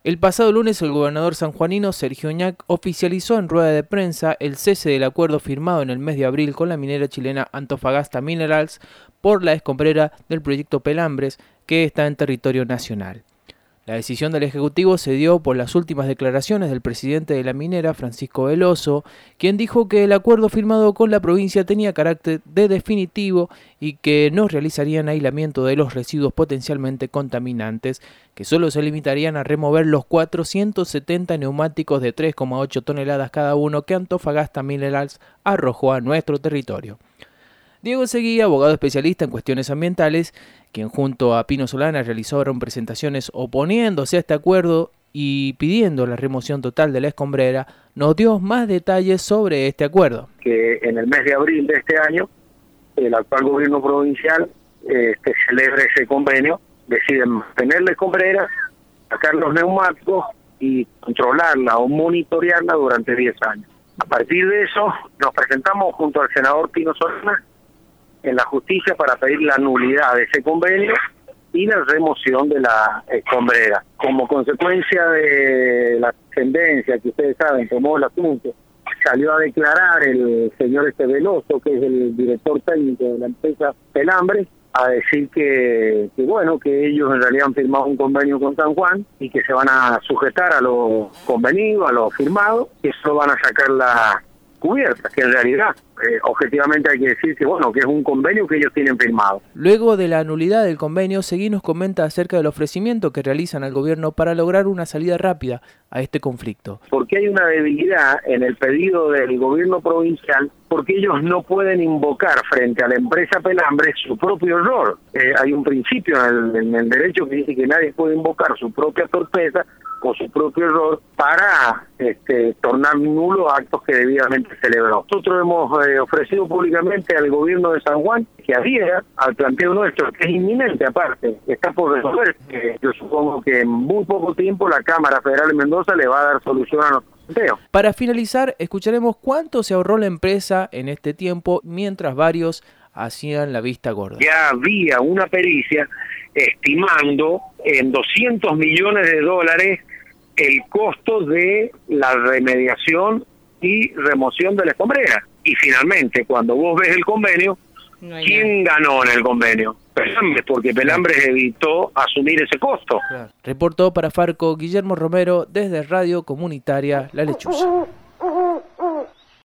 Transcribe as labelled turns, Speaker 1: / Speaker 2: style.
Speaker 1: El pasado lunes, el gobernador sanjuanino Sergio Oñac oficializó en rueda de prensa el cese del acuerdo firmado en el mes de abril con la minera chilena Antofagasta Minerals por la escombrera del proyecto Pelambres, que está en territorio nacional. La decisión del Ejecutivo se dio por las últimas declaraciones del presidente de la minera, Francisco Veloso, quien dijo que el acuerdo firmado con la provincia tenía carácter de definitivo y que no realizarían aislamiento de los residuos potencialmente contaminantes, que solo se limitarían a remover los 470 neumáticos de 3,8 toneladas cada uno que Antofagasta Minerals arrojó a nuestro territorio. Diego Seguí, abogado especialista en cuestiones ambientales, quien junto a Pino Solana realizaron presentaciones oponiéndose a este acuerdo y pidiendo la remoción total de la escombrera, nos dio más detalles sobre este acuerdo.
Speaker 2: Que en el mes de abril de este año, el actual gobierno provincial celebra ese convenio, deciden mantener la escombrera, sacar los neumáticos y controlarla o monitorearla durante 10 años. A partir de eso, nos presentamos junto al senador Pino Solana en la justicia para pedir la nulidad de ese convenio y la remoción de la escombrera. Como consecuencia de la tendencia que ustedes saben, tomó el asunto, salió a declarar el señor Veloso, que es el director técnico de la empresa Pelambres, a decir que ellos en realidad han firmado un convenio con San Juan y que se van a sujetar a lo convenido, a lo firmado, y eso van a sacar la cubierta, que en realidad objetivamente hay que decir que es un convenio que ellos tienen firmado.
Speaker 1: Luego de la nulidad del convenio, Seguí nos comenta acerca del ofrecimiento que realizan al gobierno para lograr una salida rápida a este conflicto.
Speaker 2: Porque hay una debilidad en el pedido del gobierno provincial, porque ellos no pueden invocar frente a la empresa Pelambres su propio error. Hay un principio en el derecho que dice que nadie puede invocar su propia torpeza o su propio error para tornar nulos actos que debidamente celebró. Nosotros hemos ofrecido públicamente al gobierno de San Juan que adhiera al planteo nuestro, que es inminente aparte, está por resolver. Yo supongo que en muy poco tiempo la Cámara Federal de Mendoza le va a dar solución a nuestro planteo.
Speaker 1: Para finalizar, escucharemos cuánto se ahorró la empresa en este tiempo mientras varios hacían la vista gorda.
Speaker 2: Ya había una pericia estimando en $200 millones el costo de la remediación y remoción de la escombrera. Y finalmente, cuando vos ves el convenio, ¿quién ganó en el convenio? Pelambres, porque Pelambres evitó asumir ese costo.
Speaker 1: Claro. Reportó para Farco Guillermo Romero desde Radio Comunitaria La Lechuza.